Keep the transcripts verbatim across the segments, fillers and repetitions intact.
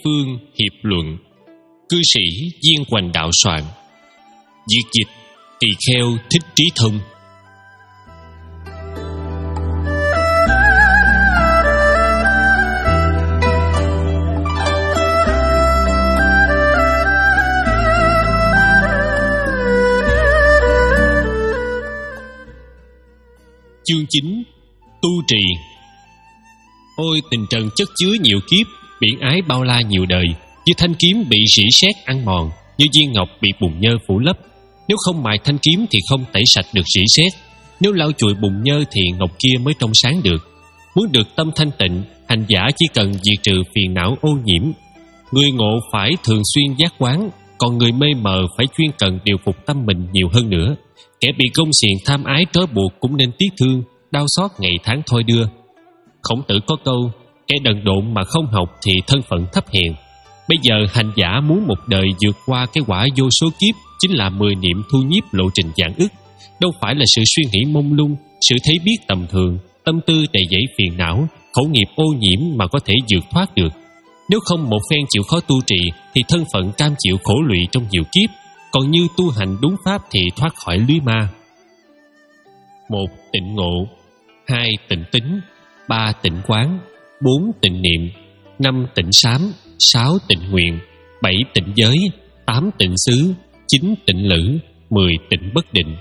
Phương Hiệp Luận. Cư sĩ Viên Hoành đạo soạn. Việt dịch Tỳ Kheo Thích Trí Thông. Chương chín. Tu trì. Ôi tình trần chất chứa nhiều kiếp, biển ái bao la nhiều đời. Như thanh kiếm bị rỉ sét ăn mòn, như viên ngọc bị bùn nhơ phủ lấp. Nếu không mài thanh kiếm thì không tẩy sạch được rỉ sét. Nếu lau chùi bùn nhơ thì ngọc kia mới trong sáng được. Muốn được tâm thanh tịnh, hành giả chỉ cần diệt trừ phiền não ô nhiễm. Người ngộ phải thường xuyên giác quán, còn người mê mờ phải chuyên cần điều phục tâm mình nhiều hơn nữa. Kẻ bị gông xiềng tham ái trói buộc cũng nên tiếc thương, đau xót ngày tháng thôi đưa. Khổng Tử có câu: kẻ đần độn mà không học thì thân phận thấp hèn. Bây giờ hành giả muốn một đời vượt qua cái quả vô số kiếp, chính là mười niệm thu nhiếp lộ trình vạn ức. Đâu phải là sự suy nghĩ mông lung, sự thấy biết tầm thường, tâm tư đầy dẫy phiền não, khẩu nghiệp ô nhiễm mà có thể vượt thoát được. Nếu không một phen chịu khó tu trì thì thân phận cam chịu khổ lụy trong nhiều kiếp. Còn như tu hành đúng pháp thì thoát khỏi lưới ma. Một, tịnh ngộ. Hai, tịnh tính. Ba, tịnh quán. Bốn, tịnh niệm. Năm, tịnh sám. Sáu, tịnh nguyện. Bảy, tịnh giới. Tám, tịnh xứ. Chín, tịnh lữ. Mười, tịnh bất định.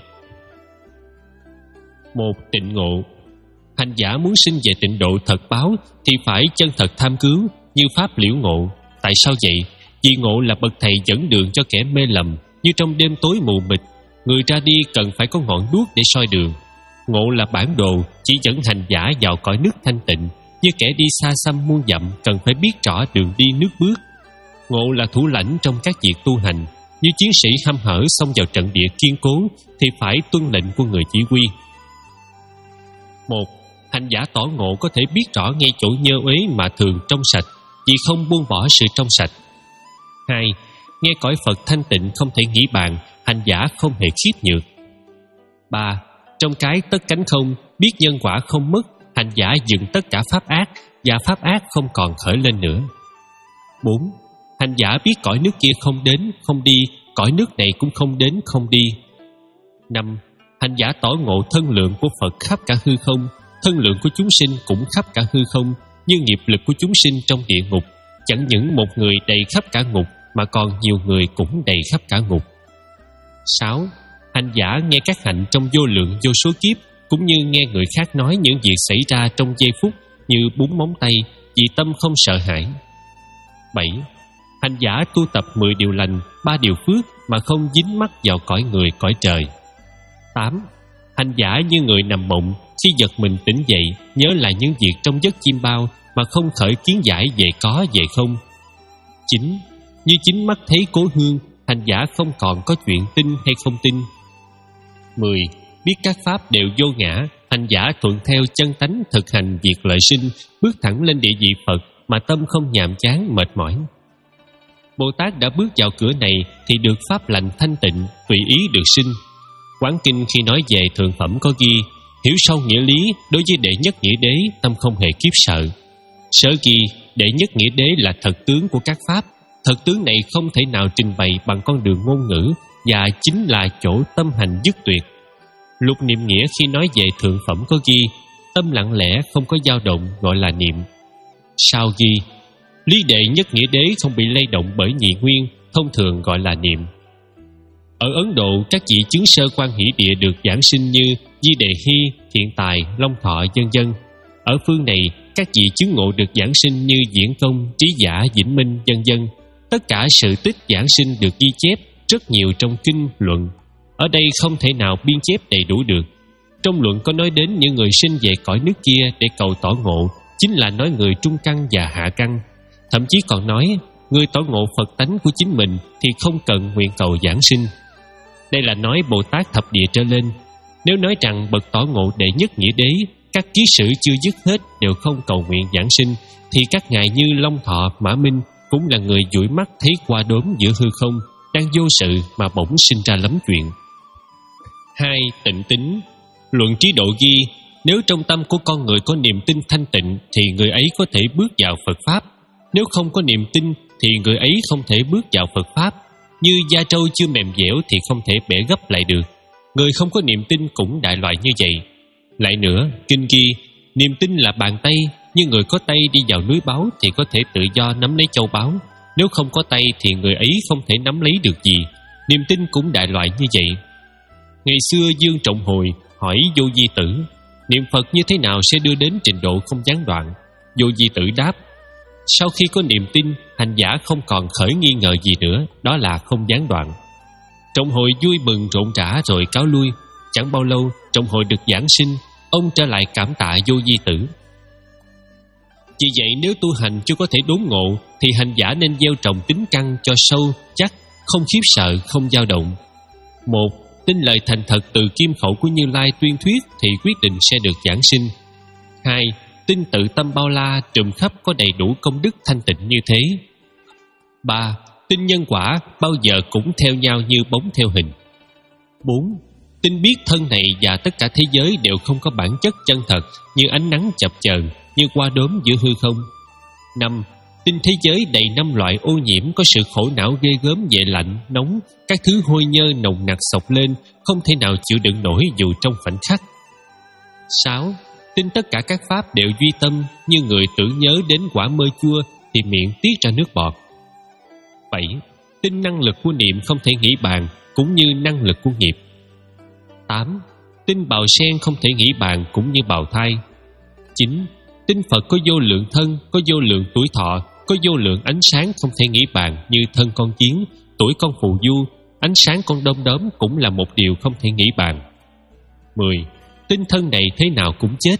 Một, tịnh ngộ. Hành giả muốn sinh về tịnh độ thật báo thì phải chân thật tham cứu, như pháp liễu ngộ. Tại sao vậy? Vì ngộ là bậc thầy dẫn đường cho kẻ mê lầm. Như trong đêm tối mù mịt, người ra đi cần phải có ngọn đuốc để soi đường. Ngộ là bản đồ chỉ dẫn hành giả vào cõi nước thanh tịnh. Như kẻ đi xa xăm muôn dặm cần phải biết rõ đường đi nước bước. Ngộ là thủ lãnh trong các việc tu hành. Như chiến sĩ hăm hở xông vào trận địa kiên cố thì phải tuân lệnh của người chỉ huy. Một, hành giả tỏ ngộ có thể biết rõ ngay chỗ nhơ uế mà thường trong sạch, vì không buông bỏ sự trong sạch. Hai, nghe cõi Phật thanh tịnh không thể nghĩ bàn, hành giả không hề khiếp nhược. Ba, trong cái tất cánh không, biết nhân quả không mất, hành giả dừng tất cả pháp ác, và pháp ác không còn khởi lên nữa. Bốn, hành giả biết cõi nước kia không đến, không đi, cõi nước này cũng không đến, không đi. Năm, hành giả tỏ ngộ thân lượng của Phật khắp cả hư không, thân lượng của chúng sinh cũng khắp cả hư không, như nghiệp lực của chúng sinh trong địa ngục. Chẳng những một người đầy khắp cả ngục, mà còn nhiều người cũng đầy khắp cả ngục. Sáu, hành giả nghe các hạnh trong vô lượng vô số kiếp, cũng như nghe người khác nói những việc xảy ra trong giây phút, như búng móng tay, vì tâm không sợ hãi. Bảy, hành giả tu tập mười điều lành, ba điều phước mà không dính mắc vào cõi người cõi trời. Tám, hành giả như người nằm mộng, khi giật mình tỉnh dậy, nhớ lại những việc trong giấc chim bao mà không khởi kiến giải về có về không. Chín, như chính mắt thấy cố hương, hành giả không còn có chuyện tin hay không tin. Mười, biết các pháp đều vô ngã, hành giả thuận theo chân tánh thực hành việc lợi sinh, bước thẳng lên địa vị Phật mà tâm không nhàm chán mệt mỏi. Bồ Tát đã bước vào cửa này thì được pháp lành thanh tịnh, tùy ý được sinh. Quán Kinh khi nói về thượng phẩm có ghi: hiểu sâu nghĩa lý, đối với đệ nhất nghĩa đế tâm không hề kiếp sợ. Sở ghi đệ nhất nghĩa đế là thật tướng của các pháp. Thật tướng này không thể nào trình bày bằng con đường ngôn ngữ, và chính là chỗ tâm hành dứt tuyệt. Lục niệm nghĩa khi nói về thượng phẩm có ghi: tâm lặng lẽ không có dao động gọi là niệm. Sau ghi: lý đệ nhất nghĩa đế không bị lay động bởi nhị nguyên, thông thường gọi là niệm. Ở Ấn Độ, các vị chứng sơ quan hỷ địa được giảng sinh như Di Đề Hy, Thiện Tài, Long Thọ, vân vân. Ở phương này, các vị chứng ngộ được giảng sinh như Diễn Công, Trí Giả, Vĩnh Minh, vân vân. Tất cả sự tích giảng sinh được ghi chép rất nhiều trong kinh luận. Ở đây không thể nào biên chép đầy đủ được. Trong luận có nói đến những người sinh về cõi nước kia để cầu tỏ ngộ, chính là nói người trung căn và hạ căn. Thậm chí còn nói người tỏ ngộ Phật tánh của chính mình thì không cần nguyện cầu giảng sinh. Đây là nói Bồ Tát thập địa trở lên. Nếu nói rằng bậc tỏ ngộ đệ nhất nghĩa đế, các ký sử chưa dứt hết đều không cầu nguyện giảng sinh, thì các ngài như Long Thọ, Mã Minh cũng là người dụi mắt thấy qua đốm giữa hư không, đang vô sự mà bỗng sinh ra lắm chuyện. Hai, tịnh tính. Luận Trí Độ ghi: nếu trong tâm của con người có niềm tin thanh tịnh thì người ấy có thể bước vào Phật Pháp. Nếu không có niềm tin thì người ấy không thể bước vào Phật Pháp. Như da trâu chưa mềm dẻo thì không thể bẻ gấp lại được. Người không có niềm tin cũng đại loại như vậy. Lại nữa, kinh ghi, niềm tin là bàn tay, như người có tay đi vào núi báu thì có thể tự do nắm lấy châu báu. Nếu không có tay thì người ấy không thể nắm lấy được gì. Niềm tin cũng đại loại như vậy. Ngày xưa Dương Trọng Hồi hỏi Vô Di Tử, niệm Phật như thế nào sẽ đưa đến trình độ không gián đoạn? Vô Di Tử đáp, sau khi có niềm tin, hành giả không còn khởi nghi ngờ gì nữa, đó là không gián đoạn. Trọng Hồi vui mừng rộn rã rồi cáo lui. Chẳng bao lâu, Trọng Hồi được giảng sinh. Ông trở lại cảm tạ Vô Di Tử. Vì vậy nếu tu hành chưa có thể đốn ngộ thì hành giả nên gieo trồng tính căn cho sâu, chắc, không khiếp sợ, không dao động. Một, tin lời thành thật từ kim khẩu của Như Lai tuyên thuyết thì quyết định sẽ được giảng sinh. Hai, tin tự tâm bao la trùm khắp có đầy đủ công đức thanh tịnh như thế. Ba, tin nhân quả bao giờ cũng theo nhau như bóng theo hình. Bốn, tin biết thân này và tất cả thế giới đều không có bản chất chân thật, như ánh nắng chập chờn, như qua đốm giữa hư không. Năm, tin thế giới đầy năm loại ô nhiễm, có sự khổ não ghê gớm về lạnh, nóng, các thứ hôi nhơ nồng nặc xộc lên, không thể nào chịu đựng nổi dù trong khoảnh khắc. Sáu, tin tất cả các pháp đều duy tâm, như người tưởng nhớ đến quả mơ chua thì miệng tiết ra nước bọt. Bảy, tin năng lực của niệm không thể nghĩ bàn, cũng như năng lực của nghiệp. Tám, tin bào sen không thể nghĩ bàn, cũng như bào thai. Chín, tin Phật có vô lượng thân, có vô lượng tuổi thọ, có vô lượng ánh sáng không thể nghĩ bàn, như thân con kiến, tuổi con phù du, ánh sáng con đom đóm cũng là một điều không thể nghĩ bàn. Mười, tin thân này thế nào cũng chết.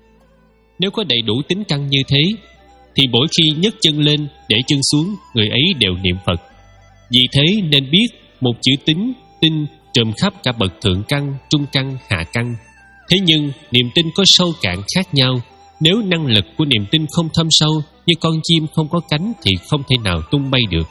Nếu có đầy đủ tính căn như thế thì mỗi khi nhấc chân lên để chân xuống, người ấy đều niệm Phật. Vì thế nên biết một chữ tín, tin trùm khắp cả bậc thượng căn, trung căn, hạ căn. Thế nhưng niềm tin có sâu cạn khác nhau. Nếu năng lực của niềm tin không thâm sâu, như con chim không có cánh thì không thể nào tung bay được.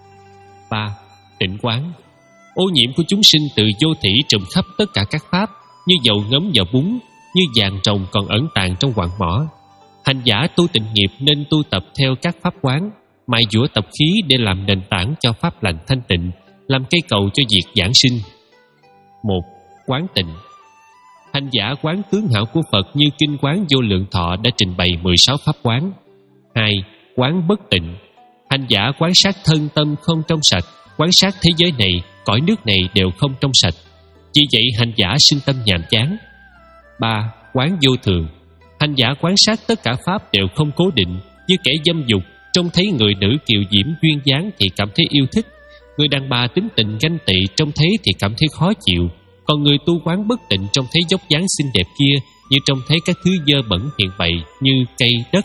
Ba, tịnh quán. Ô nhiễm của chúng sinh từ vô thỉ trùm khắp tất cả các pháp, như dầu ngấm vào bún, như vàng rồng còn ẩn tàng trong quặng mỏ. Hành giả tu tịnh nghiệp nên tu tập theo các pháp quán, mài dũa tập khí để làm nền tảng cho pháp lành thanh tịnh, làm cây cầu cho việc giảng sinh. Một, quán tịnh. Hành giả quán tướng hảo của Phật như Kinh Quán Vô Lượng Thọ đã trình bày mười sáu pháp quán. Hai, quán bất tịnh. Hành giả quán sát thân tâm không trong sạch, quán sát thế giới này, cõi nước này đều không trong sạch. Vì vậy hành giả sinh tâm nhàm chán. Ba, quán vô thường. Hành giả quán sát tất cả pháp đều không cố định, như kẻ dâm dục, trông thấy người nữ kiều diễm duyên dáng thì cảm thấy yêu thích, người đàn bà tính tình ganh tị trông thấy thì cảm thấy khó chịu, còn người tu quán bất tịnh trông thấy dốc dáng xinh đẹp kia như trông thấy các thứ dơ bẩn hiện bậy như cây đất.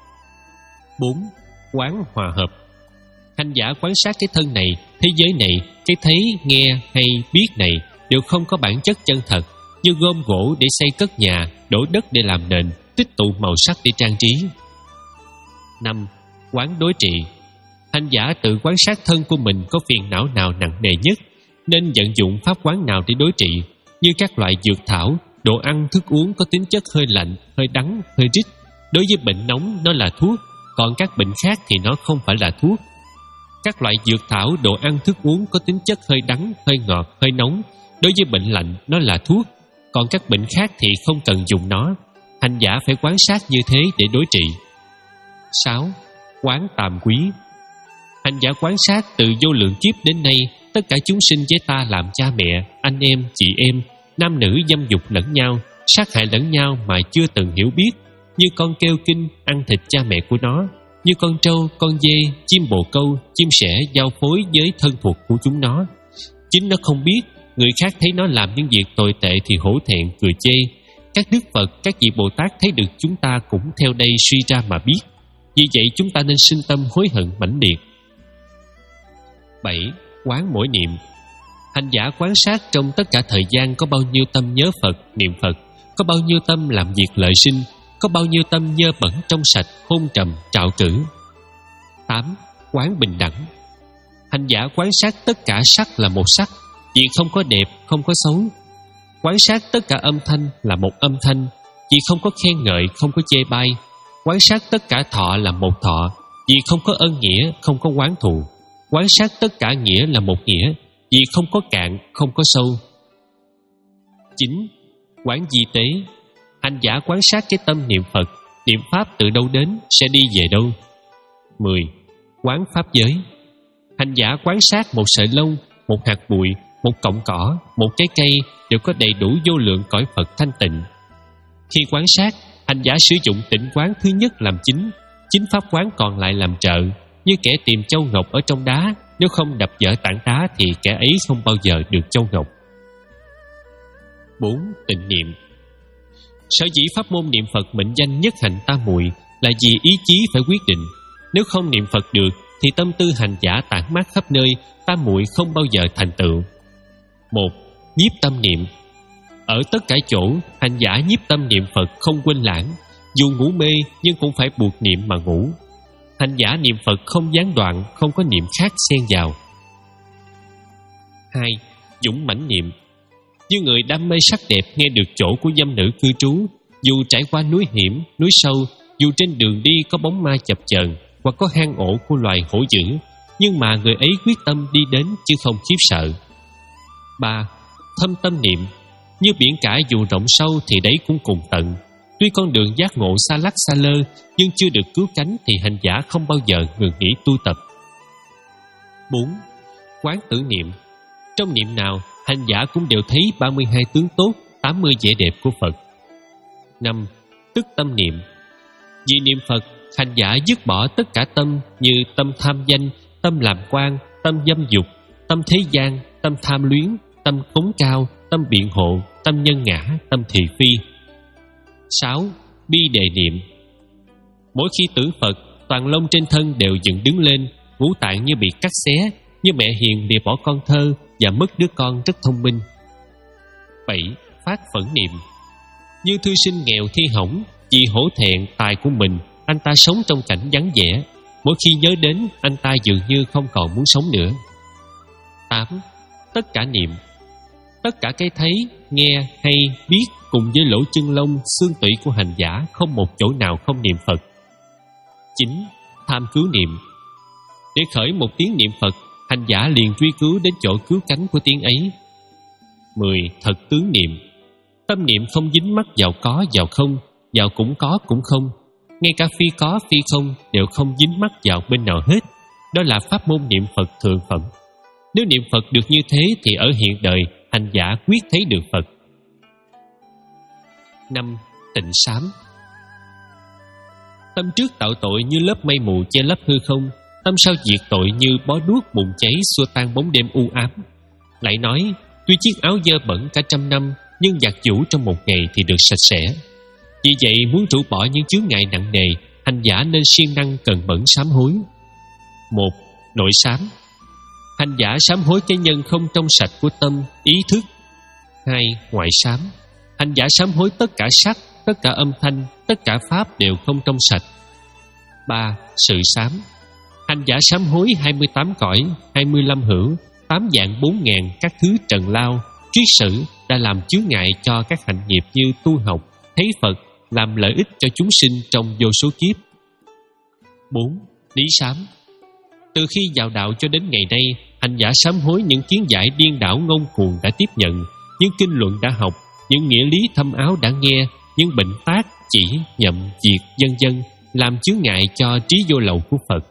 Bốn, quán hòa hợp. Hành giả quán sát cái thân này, thế giới này, cái thấy, nghe hay biết này đều không có bản chất chân thật, như gom gỗ để xây cất nhà, đổ đất để làm nền, tích tụ màu sắc để trang trí. Năm, quán đối trị. Hành giả tự quán sát thân của mình có phiền não nào nặng nề nhất, nên vận dụng pháp quán nào để đối trị, như các loại dược thảo, đồ ăn, thức uống có tính chất hơi lạnh, hơi đắng, hơi rít. Đối với bệnh nóng nó là thuốc, còn các bệnh khác thì nó không phải là thuốc. Các loại dược thảo, đồ ăn, thức uống có tính chất hơi đắng, hơi ngọt, hơi nóng. Đối với bệnh lạnh nó là thuốc, còn các bệnh khác thì không cần dùng nó. Hành giả phải quán sát như thế để đối trị. Sáu, quán tàm quý. Hành giả quán sát từ vô lượng kiếp đến nay, tất cả chúng sinh với ta làm cha mẹ, anh em, chị em, nam nữ dâm dục lẫn nhau, sát hại lẫn nhau mà chưa từng hiểu biết, như con kêu kinh ăn thịt cha mẹ của nó, như con trâu, con dê, chim bồ câu, chim sẻ giao phối với thân thuộc của chúng nó. Chính nó không biết, người khác thấy nó làm những việc tồi tệ thì hổ thẹn cười chê. Các đức Phật, các vị Bồ Tát thấy được chúng ta cũng theo đây suy ra mà biết. Vì vậy chúng ta nên sinh tâm hối hận mãnh liệt. Bảy, quán mỗi niệm. Hành giả quán sát trong tất cả thời gian có bao nhiêu tâm nhớ Phật, niệm Phật, có bao nhiêu tâm làm việc lợi sinh, có bao nhiêu tâm nhơ bẩn trong sạch, hôn trầm, trạo cử. Tám, quán bình đẳng. Hành giả quán sát tất cả sắc là một sắc, vì không có đẹp, không có xấu. Quán sát tất cả âm thanh là một âm thanh, vì không có khen ngợi, không có chê bai. Quán sát tất cả thọ là một thọ, vì không có ân nghĩa, không có oán thù. Quán sát tất cả nghĩa là một nghĩa, vì không có cạn, không có sâu. Chín. Quán di tế. Hành giả quán sát cái tâm niệm Phật, niệm Pháp từ đâu đến sẽ đi về đâu. Mười. Quán Pháp giới. Hành giả quán sát một sợi lông, một hạt bụi, một cọng cỏ, một trái cây đều có đầy đủ vô lượng cõi Phật thanh tịnh. Khi quán sát, hành giả sử dụng tịnh quán thứ nhất làm chính, chính pháp quán còn lại làm trợ. Như kẻ tìm châu ngọc ở trong đá, nếu không đập vỡ tảng đá thì kẻ ấy không bao giờ được châu ngọc. Bốn. Tịnh niệm. Sở dĩ pháp môn niệm Phật mệnh danh nhất hành tam muội là vì ý chí phải quyết định. Nếu không niệm Phật được thì tâm tư hành giả tản mát khắp nơi, tam muội không bao giờ thành tựu. Một. Nhiếp tâm niệm. Ở tất cả chỗ, hành giả nhiếp tâm niệm Phật không quên lãng. Dù ngủ mê nhưng cũng phải buộc niệm mà ngủ. Hành giả niệm Phật không gián đoạn, không có niệm khác xen vào. Hai. Dũng mãnh niệm. Như người đam mê sắc đẹp nghe được chỗ của dâm nữ cư trú, dù trải qua núi hiểm, núi sâu, dù trên đường đi có bóng ma chập chờn hoặc có hang ổ của loài hổ dữ, nhưng mà người ấy quyết tâm đi đến chứ không khiếp sợ. Ba. Thâm tâm niệm. Như biển cả dù rộng sâu thì đấy cũng cùng tận. Tuy con đường giác ngộ xa lắc xa lơ, nhưng chưa được cứu cánh thì hành giả không bao giờ ngừng nghỉ tu tập. Bốn. Quán tưởng niệm. Trong niệm nào, hành giả cũng đều thấy ba mươi hai tướng tốt, tám mươi vẻ đẹp của Phật. Năm. Tức tâm niệm. Vì niệm Phật, hành giả dứt bỏ tất cả tâm như tâm tham danh, tâm làm quan, tâm dâm dục, tâm thế gian, tâm tham luyến, tâm cống cao, tâm biện hộ, tâm nhân ngã, tâm thị phi. Sáu. Bi đề niệm. Mỗi khi tưởng Phật, toàn lông trên thân đều dựng đứng lên, ngũ tạng như bị cắt xé, như mẹ hiền lìa bỏ con thơ và mất đứa con rất thông minh. Bảy. Phát phẫn niệm. Như thư sinh nghèo thi hỏng, vì hổ thẹn tài của mình, anh ta sống trong cảnh vắng vẻ. Mỗi khi nhớ đến, anh ta dường như không còn muốn sống nữa. Tám. Tất cả niệm. Tất cả cái thấy, nghe, hay, biết cùng với lỗ chân lông, xương tủy của hành giả không một chỗ nào không niệm Phật. Chín. Tham cứu niệm. Để khởi một tiếng niệm Phật, hành giả liền truy cứu đến chỗ cứu cánh của tiếng ấy. Mười. Thật tướng niệm. Tâm niệm không dính mắc vào có vào không, vào cũng có cũng không, ngay cả phi có phi không đều không dính mắc vào bên nào hết. Đó là pháp môn niệm Phật thượng phẩm. Nếu niệm Phật được như thế thì ở hiện đời hành giả quyết thấy được Phật. Năm. Tịnh sám. Tâm trước tạo tội như lớp mây mù che lấp hư không, tâm sau diệt tội như bó đuốc bùng cháy xua tan bóng đêm u ám. Lại nói, tuy chiếc áo dơ bẩn cả trăm năm, nhưng giặt giũ trong một ngày thì được sạch sẽ. Vì vậy muốn rũ bỏ những chướng ngại nặng nề, hành giả nên siêng năng cần mẫn sám hối. Một. Nội sám. Hành giả sám hối cái nhân không trong sạch của tâm, ý thức. Hai. Ngoại sám. Hành giả sám hối tất cả sắc, tất cả âm thanh, tất cả pháp đều không trong sạch. Ba. Sự sám. Hành giả sám hối hai mươi tám cõi, hai mươi lăm hữu, tám vạn bốn ngàn các thứ trần lao, triết sử đã làm chướng ngại cho các hạnh nghiệp như tu học, thấy Phật, làm lợi ích cho chúng sinh trong vô số kiếp. Bốn. Lý sám. Từ khi vào đạo cho đến ngày nay, hành giả sám hối những kiến giải điên đảo ngông cuồng đã tiếp nhận, những kinh luận đã học, những nghĩa lý thâm áo đã nghe, những bệnh tác, chỉ, nhậm, diệt, vân vân, làm chướng ngại cho trí vô lậu của Phật.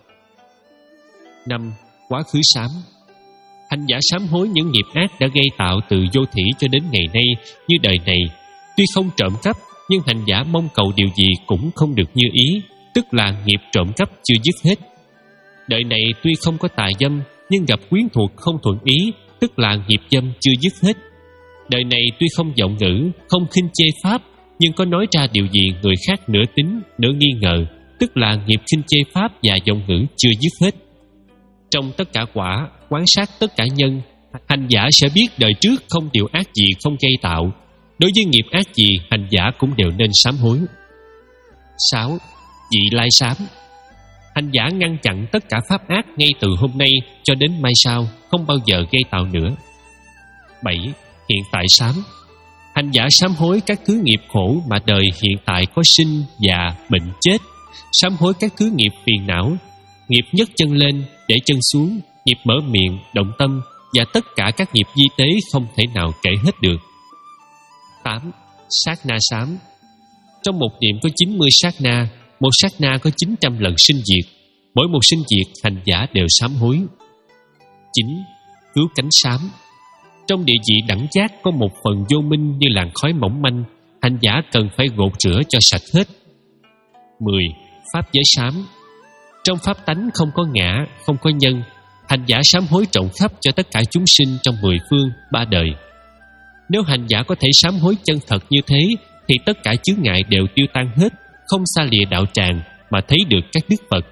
Năm. Quá khứ sám. Hành giả sám hối những nghiệp ác đã gây tạo từ vô thỉ cho đến ngày nay như đời này. Tuy không trộm cắp, nhưng hành giả mong cầu điều gì cũng không được như ý, tức là nghiệp trộm cắp chưa dứt hết. Đời này tuy không có tà dâm, nhưng gặp quyến thuộc không thuận ý, tức là nghiệp dâm chưa dứt hết. Đời này tuy không vọng ngữ, không khinh chê pháp, nhưng có nói ra điều gì người khác nửa tính, nửa nghi ngờ, tức là nghiệp khinh chê pháp và vọng ngữ chưa dứt hết. Trong tất cả quả, quán sát tất cả nhân, hành giả sẽ biết đời trước không điều ác gì không gây tạo. Đối với nghiệp ác gì, hành giả cũng đều nên sám hối. Sáu. Vị lai sám. Hành giả ngăn chặn tất cả pháp ác ngay từ hôm nay cho đến mai sau, không bao giờ gây tạo nữa. Bảy. Hiện tại sám. Hành giả sám hối các thứ nghiệp khổ mà đời hiện tại có sinh, già, bệnh, chết, sám hối các thứ nghiệp phiền não, nghiệp nhấc chân lên, để chân xuống, nghiệp mở miệng, động tâm, và tất cả các nghiệp vi tế không thể nào kể hết được. Tám. Sát na sám. Trong một niệm có chín mươi sát na, một sát na có chín trăm lần sinh diệt. Mỗi một sinh diệt, hành giả đều sám hối. Chín. Cứu cánh sám. Trong địa vị đẳng giác có một phần vô minh như làn khói mỏng manh, hành giả cần phải gột rửa cho sạch hết. Mười. Pháp giới sám. Trong pháp tánh không có ngã, không có nhân, hành giả sám hối rộng khắp cho tất cả chúng sinh trong mười phương, ba đời. Nếu hành giả có thể sám hối chân thật như thế, thì tất cả chướng ngại đều tiêu tan hết, không xa lìa đạo tràng mà thấy được các đức Phật.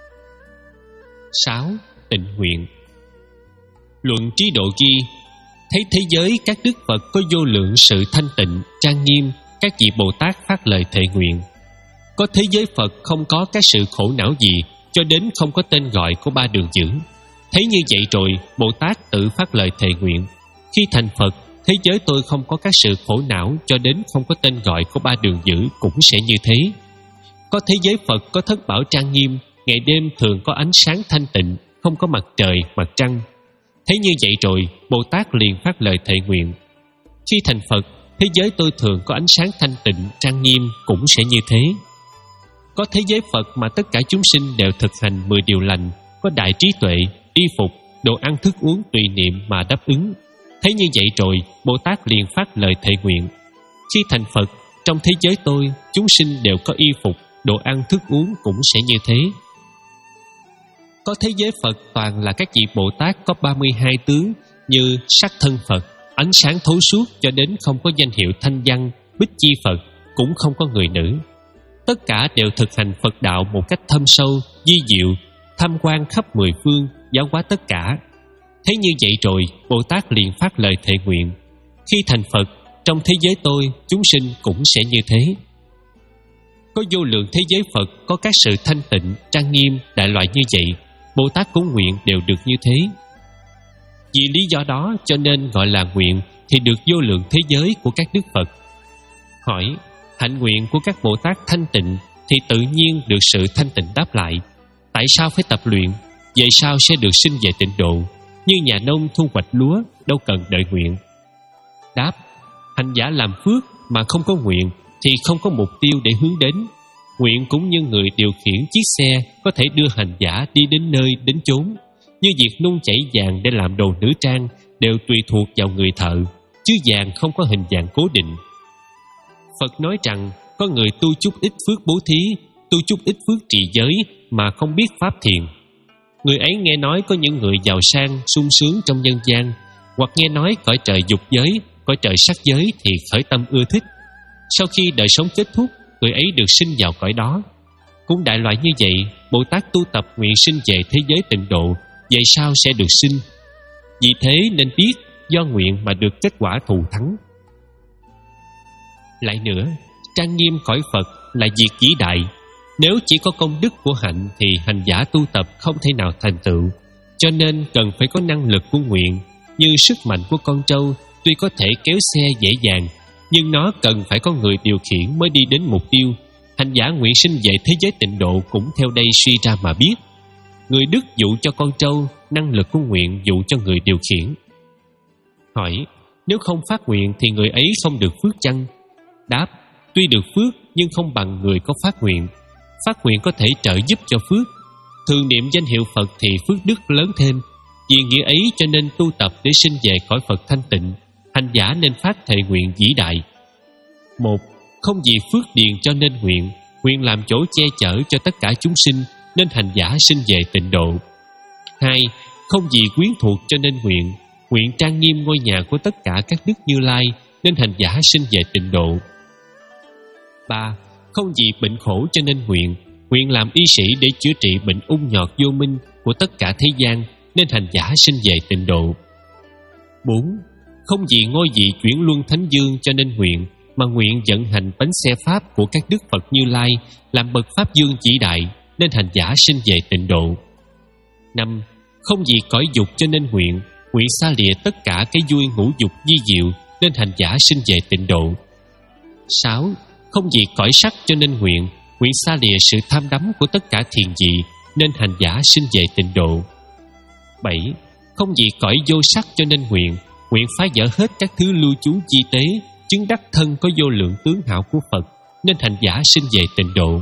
Sáu. Tịnh nguyện. Luận trí độ ghi, thấy thế giới các đức Phật có vô lượng sự thanh tịnh, trang nghiêm, các vị Bồ Tát phát lời thệ nguyện. Có thế giới Phật không có các sự khổ não gì, cho đến không có tên gọi của ba đường dữ. Thấy như vậy rồi, Bồ Tát tự phát lời thệ nguyện. Khi thành Phật, thế giới tôi không có các sự khổ não, cho đến không có tên gọi của ba đường dữ cũng sẽ như thế. Có thế giới Phật có thất bảo trang nghiêm, ngày đêm thường có ánh sáng thanh tịnh, không có mặt trời, mặt trăng. Thấy như vậy rồi, Bồ Tát liền phát lời thệ nguyện. Khi thành Phật, thế giới tôi thường có ánh sáng thanh tịnh, trang nghiêm cũng sẽ như thế. Có thế giới Phật mà tất cả chúng sinh đều thực hành mười điều lành, có đại trí tuệ, y phục, đồ ăn thức uống tùy niệm mà đáp ứng. Thấy như vậy rồi, Bồ Tát liền phát lời thệ nguyện. Khi thành Phật, trong thế giới tôi, chúng sinh đều có y phục, đồ ăn thức uống cũng sẽ như thế. Có thế giới Phật toàn là các vị Bồ Tát có ba mươi hai tướng, như sắc thân Phật, ánh sáng thấu suốt cho đến không có danh hiệu thanh văn, bích chi Phật, cũng không có người nữ. Tất cả đều thực hành Phật đạo một cách thâm sâu, di diệu, tham quan khắp mười phương, giáo hóa tất cả. Thấy như vậy rồi, Bồ Tát liền phát lời thệ nguyện. Khi thành Phật, trong thế giới tôi, chúng sinh cũng sẽ như thế. Có vô lượng thế giới Phật có các sự thanh tịnh, trang nghiêm, đại loại như vậy, Bồ Tát cúng nguyện đều được như thế. Vì lý do đó cho nên gọi là nguyện thì được vô lượng thế giới của các đức Phật. Hỏi, hạnh nguyện của các Bồ Tát thanh tịnh thì tự nhiên được sự thanh tịnh đáp lại. Tại sao phải tập luyện? Vậy sao sẽ được sinh về tịnh độ? Như nhà nông thu hoạch lúa, đâu cần đợi nguyện. Đáp, hành giả làm phước mà không có nguyện thì không có mục tiêu để hướng đến. Nguyện cũng như người điều khiển chiếc xe có thể đưa hành giả đi đến nơi đến chốn. Như việc nung chảy vàng để làm đồ nữ trang đều tùy thuộc vào người thợ, chứ vàng không có hình dạng cố định. Phật nói rằng có người tu chút ít phước bố thí, tu chút ít phước trì giới mà không biết pháp thiền. Người ấy nghe nói có những người giàu sang, sung sướng trong nhân gian, hoặc nghe nói cõi trời dục giới, cõi trời sắc giới thì khởi tâm ưa thích. Sau khi đời sống kết thúc, người ấy được sinh vào cõi đó. Cũng đại loại như vậy, Bồ Tát tu tập nguyện sinh về thế giới tịnh độ, vậy sao sẽ được sinh? Vì thế nên biết do nguyện mà được kết quả thù thắng. Lại nữa, trang nghiêm cõi Phật là việc vĩ đại. Nếu chỉ có công đức của hạnh thì hành giả tu tập không thể nào thành tựu. Cho nên cần phải có năng lực của nguyện. Như sức mạnh của con trâu tuy có thể kéo xe dễ dàng, nhưng nó cần phải có người điều khiển mới đi đến mục tiêu. Hành giả nguyện sinh về thế giới tịnh độ cũng theo đây suy ra mà biết. Người đức dụ cho con trâu, năng lực của nguyện dụ cho người điều khiển. Hỏi, nếu không phát nguyện thì người ấy không được phước chăng? Đáp, tuy được phước nhưng không bằng người có phát nguyện. Phát nguyện có thể trợ giúp cho phước. Thường niệm danh hiệu Phật thì phước đức lớn thêm. Vì nghĩa ấy cho nên tu tập để sinh về cõi Phật thanh tịnh. Hành giả nên phát thệ nguyện vĩ đại. Một, không vì phước điền cho nên nguyện. Nguyện làm chỗ che chở cho tất cả chúng sinh, nên hành giả sinh về tịnh độ. Hai, không vì quyến thuộc cho nên nguyện. Nguyện trang nghiêm ngôi nhà của tất cả các đức Như Lai, nên hành giả sinh về tịnh độ. Ba, không vì bệnh khổ cho nên nguyện. Nguyện làm y sĩ để chữa trị bệnh ung nhọt vô minh của tất cả thế gian, nên hành giả sinh về tịnh độ. Bốn, không vì ngôi vị chuyển luân thánh dương cho nên nguyện, mà nguyện vận hành bánh xe pháp của các đức Phật Như Lai, làm bậc pháp dương vĩ đại, nên hành giả sinh về tịnh độ. Năm, không vì cõi dục cho nên nguyện. Nguyện xa lìa tất cả cái vui ngũ dục di diệu, nên hành giả sinh về tịnh độ. Sáu, không vì cõi sắc cho nên nguyện. Nguyện xa lìa sự tham đắm của tất cả thiền dị, nên hành giả sinh về tịnh độ. Bảy. Không vì cõi vô sắc cho nên nguyện, nguyện phá vỡ hết các thứ lưu chú chi tế, chứng đắc thân có vô lượng tướng hảo của Phật, nên hành giả sinh về tịnh độ.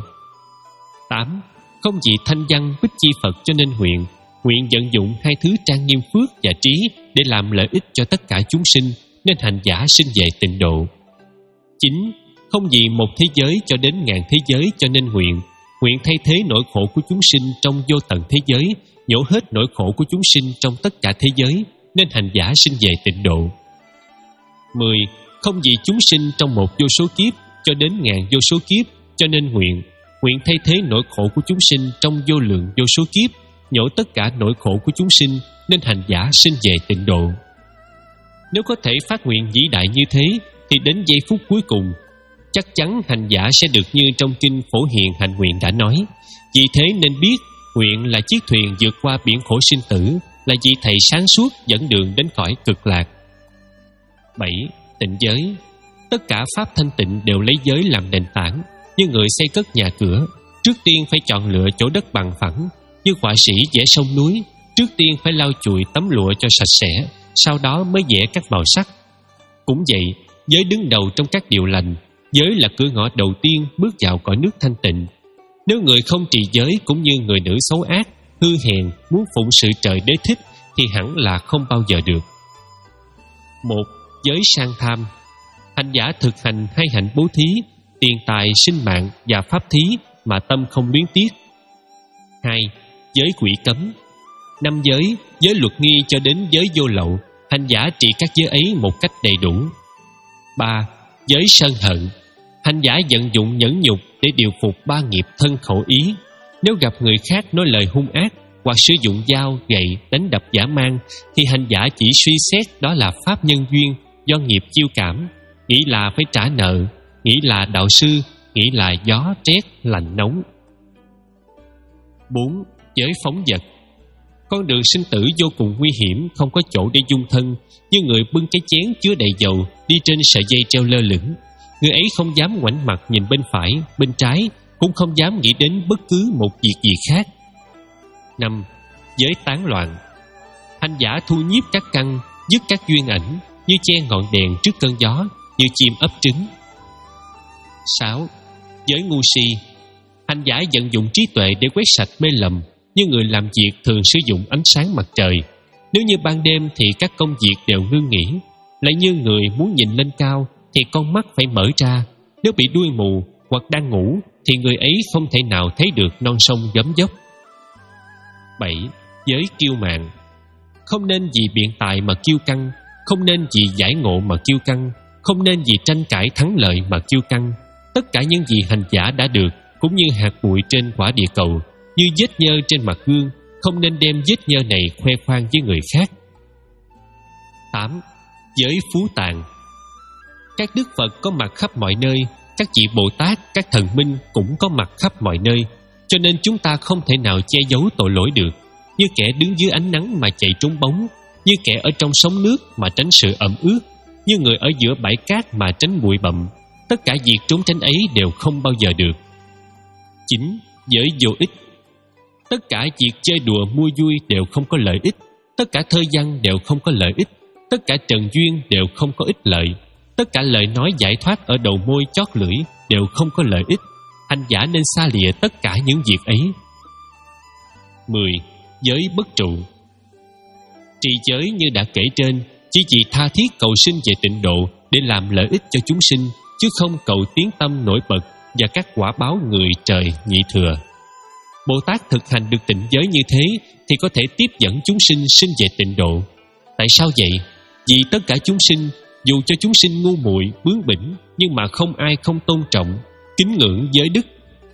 Tám. Không vì thanh văn bích chi Phật cho nên nguyện, nguyện vận dụng hai thứ trang nghiêm phước và trí để làm lợi ích cho tất cả chúng sinh, nên hành giả sinh về tịnh độ. Chín. Không vì một thế giới cho đến ngàn thế giới cho nên nguyện, nguyện thay thế nỗi khổ của chúng sinh trong vô tận thế giới, nhổ hết nỗi khổ của chúng sinh trong tất cả thế giới, nên hành giả sinh về tịnh độ. Mười. Không vì chúng sinh trong một vô số kiếp cho đến ngàn vô số kiếp cho nên nguyện, nguyện thay thế nỗi khổ của chúng sinh trong vô lượng vô số kiếp, nhổ tất cả nỗi khổ của chúng sinh, nên hành giả sinh về tịnh độ. Nếu có thể phát nguyện vĩ đại như thế, thì đến giây phút cuối cùng, chắc chắn hành giả sẽ được như trong kinh Phổ Hiền Hạnh Nguyện đã nói. Vì thế nên biết, nguyện là chiếc thuyền vượt qua biển khổ sinh tử, là vị thầy sáng suốt dẫn đường đến cõi cực lạc. Bảy. Tịnh giới. Tất cả pháp thanh tịnh đều lấy giới làm nền tảng. Như người xây cất nhà cửa, trước tiên phải chọn lựa chỗ đất bằng phẳng. Như họa sĩ vẽ sông núi, trước tiên phải lau chùi tấm lụa cho sạch sẽ, sau đó mới vẽ các màu sắc. Cũng vậy, giới đứng đầu trong các điều lành. Giới là cửa ngõ đầu tiên bước vào cõi nước thanh tịnh. Nếu người không trì giới cũng như người nữ xấu ác, hư hèn, muốn phụng sự trời đế thích, thì hẳn là không bao giờ được. Một. Giới sang tham. Hành giả thực hành hai hạnh bố thí, tiền tài, sinh mạng và pháp thí mà tâm không luyến tiếc. Hai. Giới quỷ cấm. Năm giới, giới luật nghi cho đến giới vô lậu, hành giả trị các giới ấy một cách đầy đủ. Ba. Giới sân hận. Hành giả vận dụng nhẫn nhục để điều phục ba nghiệp thân khẩu ý. Nếu gặp người khác nói lời hung ác hoặc sử dụng dao, gậy đánh đập dã man, thì hành giả chỉ suy xét đó là pháp nhân duyên do nghiệp chiêu cảm, nghĩ là phải trả nợ, nghĩ là đạo sư, nghĩ là gió rét lạnh nóng. Bốn. Giới phóng dật. Con đường sinh tử vô cùng nguy hiểm, không có chỗ để dung thân. Như người bưng cái chén chứa đầy dầu đi trên sợi dây treo lơ lửng. Người ấy không dám ngoảnh mặt nhìn bên phải, bên trái, cũng không dám nghĩ đến bất cứ một việc gì khác. Năm. Giới tán loạn. Hành giả thu nhiếp các căn, dứt các duyên ảnh, như che ngọn đèn trước cơn gió, như chim ấp trứng. Sáu. Giới ngu si. Hành giả vận dụng trí tuệ để quét sạch mê lầm, như người làm việc thường sử dụng ánh sáng mặt trời. Nếu như ban đêm thì các công việc đều ngưng nghỉ. Lại như người muốn nhìn lên cao thì con mắt phải mở ra. Nếu bị đuôi mù hoặc đang ngủ thì người ấy không thể nào thấy được non sông gấm dốc. Bảy. Giới kiêu mạn. Không nên vì biện tài mà kiêu căng, không nên vì giải ngộ mà kiêu căng, không nên vì tranh cãi thắng lợi mà kiêu căng. Tất cả những gì hành giả đã được cũng như hạt bụi trên quả địa cầu, như vết nhơ trên mặt gương, không nên đem vết nhơ này khoe khoang với người khác. Tám. Giới phú tàn. Các đức Phật có mặt khắp mọi nơi, các vị Bồ Tát, các thần minh cũng có mặt khắp mọi nơi, cho nên chúng ta không thể nào che giấu tội lỗi được. Như kẻ đứng dưới ánh nắng mà chạy trốn bóng, như kẻ ở trong sóng nước mà tránh sự ẩm ướt, như người ở giữa bãi cát mà tránh bụi bặm. Tất cả việc trốn tránh ấy đều không bao giờ được. Chín. Giới vô ích. Tất cả việc chơi đùa mua vui đều không có lợi ích. Tất cả thơ văn đều không có lợi ích. Tất cả trần duyên đều không có ích lợi. Tất cả lời nói giải thoát ở đầu môi chót lưỡi đều không có lợi ích. Hành giả nên xa lìa tất cả những việc ấy. Mười. Giới bất trụ. Trì giới như đã kể trên, chỉ vì tha thiết cầu sinh về tịnh độ để làm lợi ích cho chúng sinh, chứ không cầu tiến tâm nổi bật và các quả báo người trời nhị thừa. Bồ Tát thực hành được tịnh giới như thế thì có thể tiếp dẫn chúng sinh sinh về tịnh độ. Tại sao vậy? Vì tất cả chúng sinh, dù cho chúng sinh ngu muội, bướng bỉnh, nhưng mà không ai không tôn trọng, kính ngưỡng giới đức.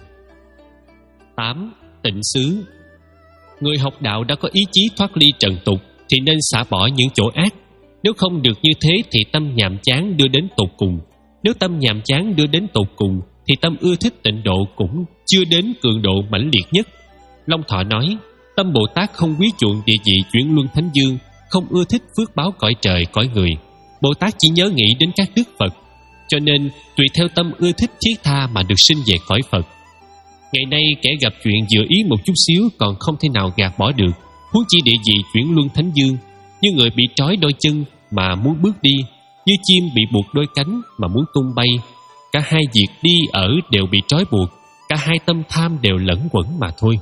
Tám. Tịnh xứ. Người học đạo đã có ý chí thoát ly trần tục thì nên xả bỏ những chỗ ác. Nếu không được như thế thì tâm nhàm chán đưa đến tột cùng. Nếu tâm nhàm chán đưa đến tột cùng thì tâm ưa thích tịnh độ cũng chưa đến cường độ mãnh liệt nhất. Long Thọ nói, tâm Bồ Tát không quý chuộng địa vị chuyển luân thánh dương, không ưa thích phước báo cõi trời cõi người. Bồ Tát chỉ nhớ nghĩ đến các đức Phật, cho nên tùy theo tâm ưa thích thiết tha mà được sinh về cõi Phật. Ngày nay kẻ gặp chuyện vừa ý một chút xíu còn không thể nào gạt bỏ được, huống chi địa vị chuyển luân thánh dương. Như người bị trói đôi chân mà muốn bước đi, như chim bị buộc đôi cánh mà muốn tung bay. Cả hai việc đi ở đều bị trói buộc, cả hai tâm tham đều lẫn quẩn mà thôi.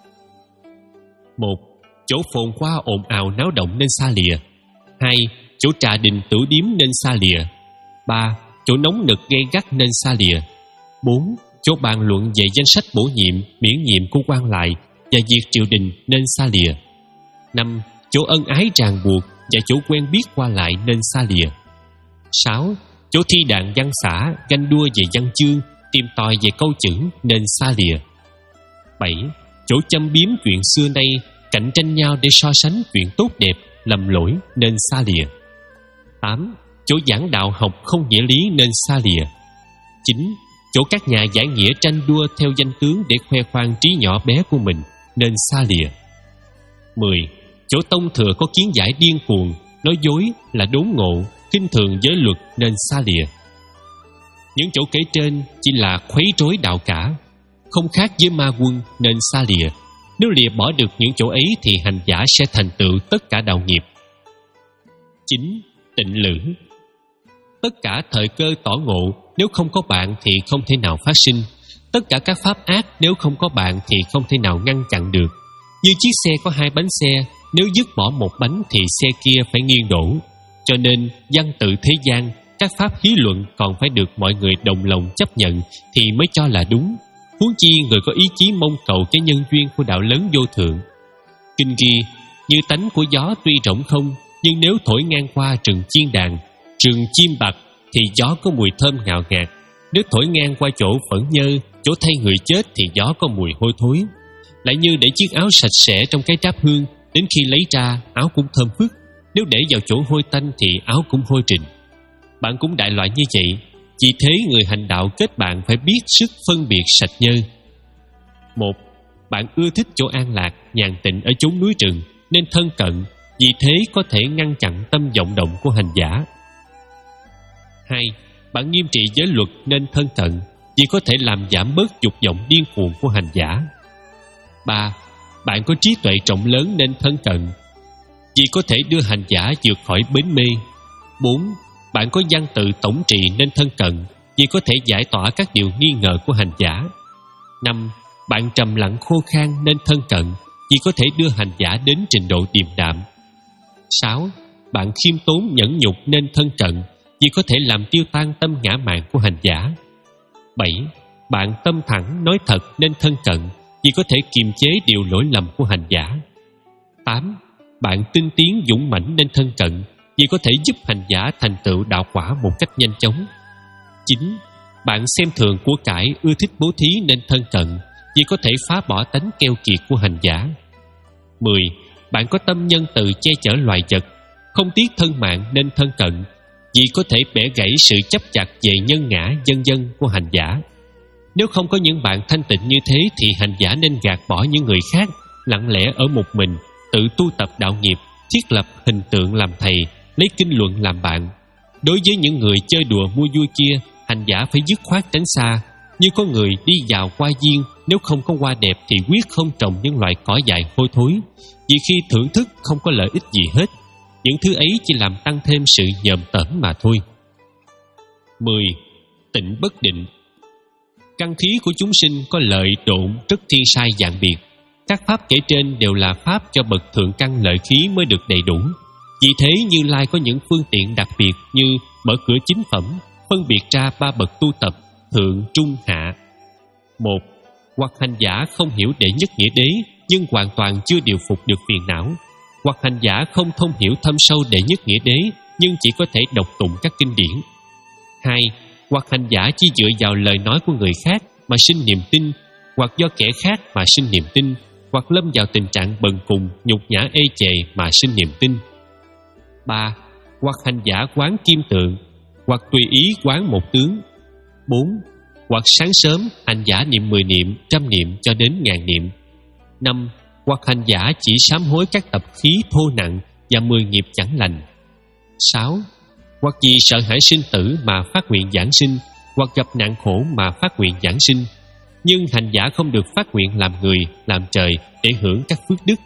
Một, chỗ phồn hoa ồn ào náo động nên xa lìa. Hai, chỗ trà đình tửu điếm nên xa lìa. Ba, chỗ nóng nực gay gắt nên xa lìa. Bốn, chỗ bàn luận về danh sách bổ nhiệm, miễn nhiệm của quan lại và việc triều đình nên xa lìa. Năm, chỗ ân ái ràng buộc và chỗ quen biết qua lại nên xa lìa. Sáu, chỗ thi đàn văn xã, ganh đua về văn chương, tìm tòi về câu chữ nên xa lìa. Bảy, chỗ châm biếm chuyện xưa nay, cạnh tranh nhau để so sánh chuyện tốt đẹp, lầm lỗi nên xa lìa. Tám, chỗ giảng đạo học không nghĩa lý nên xa lìa. Chín, chỗ các nhà giải nghĩa tranh đua theo danh tướng để khoe khoang trí nhỏ bé của mình nên xa lìa. Mười, chỗ tông thừa có kiến giải điên cuồng, nói dối là đốn ngộ, khinh thường giới luật nên xa lìa. Những chỗ kể trên chỉ là khuấy rối đạo cả, không khác với ma quân nên xa lìa. Nếu lìa bỏ được những chỗ ấy thì hành giả sẽ thành tựu tất cả đạo nghiệp. Chín, tịnh lữ. Tất cả thời cơ tỏ ngộ, nếu không có bạn thì không thể nào phát sinh. Tất cả các pháp ác nếu không có bạn thì không thể nào ngăn chặn được. Như chiếc xe có hai bánh xe, nếu dứt bỏ một bánh thì xe kia phải nghiêng đổ. Cho nên văn tự thế gian, các pháp hí luận còn phải được mọi người đồng lòng chấp nhận thì mới cho là đúng. Huống chi người có ý chí mong cầu cái nhân duyên của đạo lớn vô thượng. Kinh ghi, như tánh của gió tuy rộng không, nhưng nếu thổi ngang qua rừng chiên đàn, rừng chim bạc, thì gió có mùi thơm ngào ngạt. Nếu thổi ngang qua chỗ phẫn nhơ, chỗ thay người chết thì gió có mùi hôi thối. Lại như để chiếc áo sạch sẽ trong cái tráp hương, đến khi lấy ra áo cũng thơm phức. Nếu để vào chỗ hôi tanh thì áo cũng hôi trình. Bạn cũng đại loại như vậy. Vì thế người hành đạo kết bạn phải biết sức phân biệt sạch nhơ. Một, bạn ưa thích chỗ an lạc, nhàn tịnh ở chốn núi rừng nên thân cận, vì thế có thể ngăn chặn tâm vọng động của hành giả. Hai, bạn nghiêm trị giới luật nên thân cận, vì có thể làm giảm bớt dục vọng điên cuồng của hành giả. Ba, bạn có trí tuệ rộng lớn nên thân cận, vì có thể đưa hành giả vượt khỏi bến mê. Bốn, bạn có văn tự tổng trì nên thân cận, vì có thể giải tỏa các điều nghi ngờ của hành giả. Năm, bạn trầm lặng khô khan nên thân cận, vì có thể đưa hành giả đến trình độ điềm đạm. Sáu, bạn khiêm tốn nhẫn nhục nên thân cận, vì có thể làm tiêu tan tâm ngã mạn của hành giả. Bảy, bạn tâm thẳng nói thật nên thân cận, vì có thể kiềm chế điều lỗi lầm của hành giả. Tám, bạn tinh tiến dũng mãnh nên thân cận, vì có thể giúp hành giả thành tựu đạo quả một cách nhanh chóng. Chín, bạn xem thường của cải, ưa thích bố thí nên thân cận, vì có thể phá bỏ tánh keo kiệt của hành giả. Mười, bạn có tâm nhân từ che chở loài vật, không tiếc thân mạng nên thân cận, vì có thể bẻ gãy sự chấp chặt về nhân ngã vân vân của hành giả. Nếu không có những bạn thanh tịnh như thế thì hành giả nên gạt bỏ những người khác, lặng lẽ ở một mình, tự tu tập đạo nghiệp, thiết lập hình tượng làm thầy, lấy kinh luận làm bạn. Đối với những người chơi đùa mua vui kia, hành giả phải dứt khoát tránh xa. Như có người đi vào hoa viên, nếu không có hoa đẹp thì quyết không trồng những loại cỏ dại hôi thối, vì khi thưởng thức không có lợi ích gì hết. Những thứ ấy chỉ làm tăng thêm sự nhờm tởm mà thôi. Mười, tịnh bất định. Căn khí của chúng sinh có lợi độn rất thiên sai dạng biệt. Các pháp kể trên đều là pháp cho bậc thượng căn lợi khí mới được đầy đủ. Vì thế Như Lai có những phương tiện đặc biệt như mở cửa chính phẩm, phân biệt ra ba bậc tu tập, thượng, trung, hạ. Một, hoặc hành giả không hiểu đệ nhất nghĩa đế, nhưng hoàn toàn chưa điều phục được phiền não. Hoặc hành giả không thông hiểu thâm sâu đệ nhất nghĩa đế, nhưng chỉ có thể đọc tụng các kinh điển. Hai, hoặc hành giả chỉ dựa vào lời nói của người khác mà sinh niềm tin, hoặc do kẻ khác mà sinh niềm tin, hoặc lâm vào tình trạng bần cùng, nhục nhã ê chề mà sinh niềm tin. Ba, hoặc hành giả quán kim tượng, hoặc tùy ý quán một tướng. Bốn, hoặc sáng sớm hành giả niệm mười niệm, trăm niệm cho đến ngàn niệm. Năm, hoặc hành giả chỉ sám hối các tập khí thô nặng và mười nghiệp chẳng lành. Sáu, hoặc vì sợ hãi sinh tử mà phát nguyện giảng sinh, hoặc gặp nạn khổ mà phát nguyện giảng sinh. nhưng hành giả không được phát nguyện làm người, làm trời để hưởng các phước đức.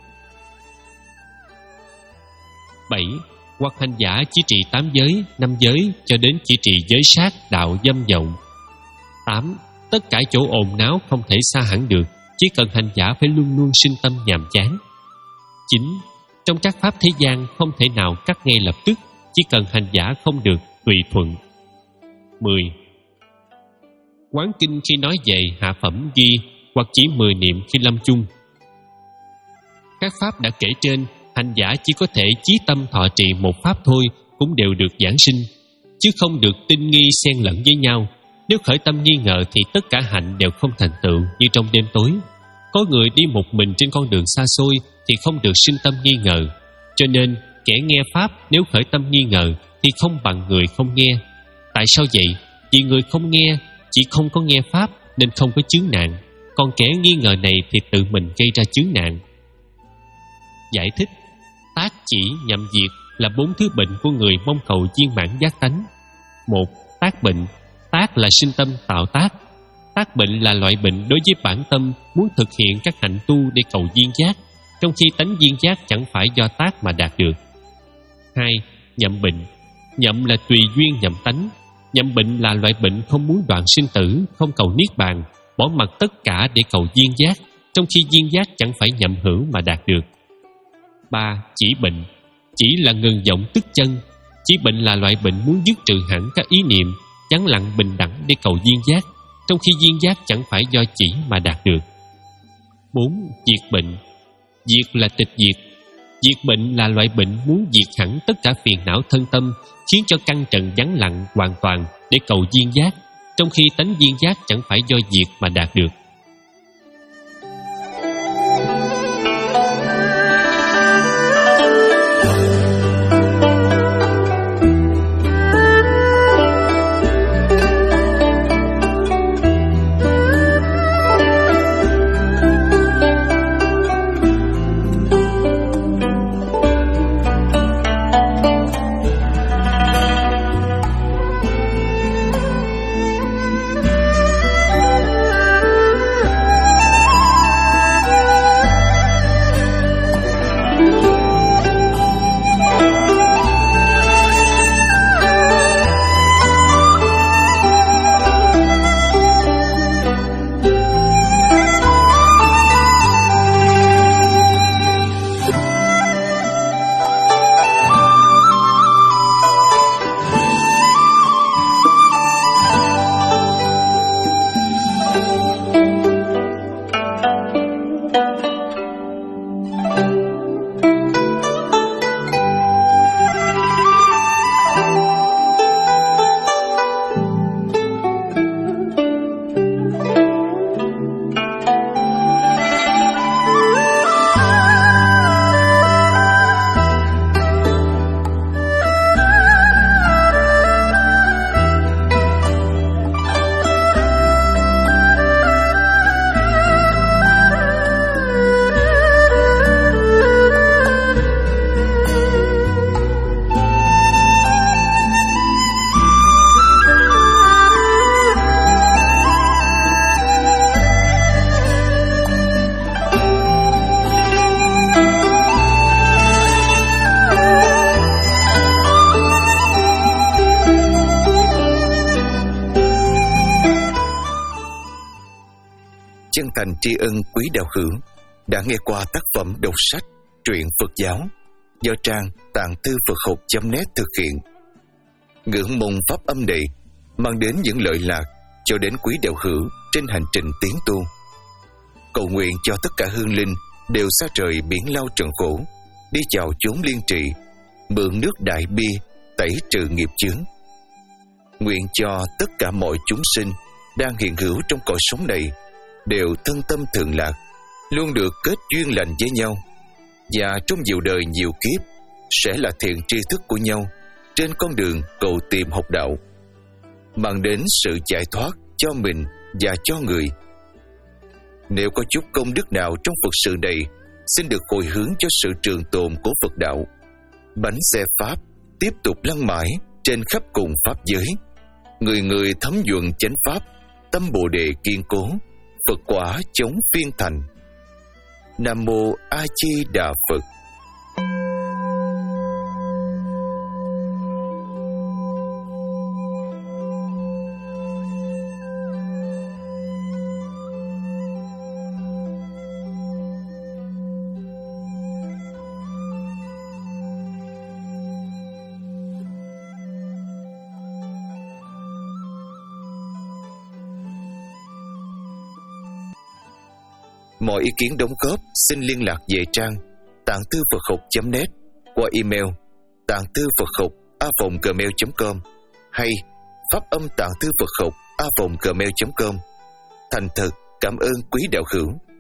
Bảy. Hoặc hành giả chỉ trì tám giới, năm giới cho đến chỉ trì giới sát, đạo dâm vọng. Tám. Tất cả chỗ ồn náo không thể xa hẳn được, chỉ cần hành giả phải luôn luôn sinh tâm nhàm chán. Chín. Trong các pháp thế gian không thể nào cắt ngay lập tức, chỉ cần hành giả không được tùy thuận. Mười. Quán kinh khi nói về hạ phẩm ghi, hoặc chỉ mười niệm khi lâm chung. Các pháp đã kể trên, hành giả chỉ có thể chí tâm thọ trì một pháp thôi cũng đều được giảng sinh, chứ không được tinh nghi xen lẫn với nhau. Nếu khởi tâm nghi ngờ thì tất cả hạnh đều không thành tựu, như trong đêm tối. Có người đi một mình trên con đường xa xôi thì không được sinh tâm nghi ngờ. Cho nên kẻ nghe pháp nếu khởi tâm nghi ngờ thì không bằng người không nghe. Tại sao vậy? Vì người không nghe chỉ không có nghe pháp nên không có chướng nạn, còn kẻ nghi ngờ này thì tự mình gây ra chướng nạn. Giải thích: tác chỉ nhậm diệt là bốn thứ bệnh của người mong cầu viên mãn giác tánh. Một. Tác bệnh. Tác là sinh tâm tạo tác. Tác bệnh là loại bệnh đối với bản tâm muốn thực hiện các hạnh tu để cầu viên giác, trong khi tánh viên giác chẳng phải do tác mà đạt được. Hai. Nhậm bệnh. Nhậm là tùy duyên nhậm tánh. Nhậm bệnh là loại bệnh không muốn đoạn sinh tử, không cầu niết bàn, bỏ mặc tất cả để cầu viên giác, trong khi viên giác chẳng phải nhậm hữu mà đạt được. Ba. Chỉ bệnh. Chỉ là ngừng vọng tức chân. Chỉ bệnh là loại bệnh muốn dứt trừ hẳn các ý niệm, vắng lặng bình đẳng để cầu viên giác, trong khi viên giác chẳng phải do chỉ mà đạt được. Bốn. Diệt bệnh. Diệt là tịch diệt. Diệt bệnh là loại bệnh muốn diệt hẳn tất cả phiền não thân tâm, khiến cho căn trần vắng lặng hoàn toàn để cầu viên giác, trong khi tánh viên giác chẳng phải do diệt mà đạt được. Chân thành tri ân quý đạo hữu đã nghe qua tác phẩm đọc sách truyện Phật giáo do trang tạng thư Phật học chấm net thực hiện. Ngưỡng mong pháp âm này mang đến những lợi lạc cho đến quý đạo hữu trên hành trình tiến tu. Cầu nguyện cho tất cả hương linh đều xa trời biển lao trần khổ, đi chào chốn liên trị, mượn nước đại bi tẩy trừ nghiệp chướng. Nguyện cho tất cả mọi chúng sinh đang hiện hữu trong cõi sống này đều thân tâm thượng lạc, luôn được kết duyên lành với nhau, và trong nhiều đời nhiều kiếp sẽ là thiện tri thức của nhau trên con đường cầu tìm học đạo, mang đến sự giải thoát cho mình và cho người. Nếu có chút công đức nào trong Phật sự này, xin được hồi hướng cho sự trường tồn của Phật đạo. Bánh xe Pháp tiếp tục lăn mãi trên khắp cùng Pháp giới. Người người thấm nhuận chánh Pháp, tâm Bồ Đề kiên cố, Phật quả chống phiên thành. Nam mô A Di Đà Phật. Mọi ý kiến đóng góp xin liên lạc về trang tạng thư Phật học chấm net qua email tạng thư Phật học a còng gmail chấm com hay pháp âm tạng thư Phật học a còng gmail chấm com. Thành thật cảm ơn quý đạo hữu.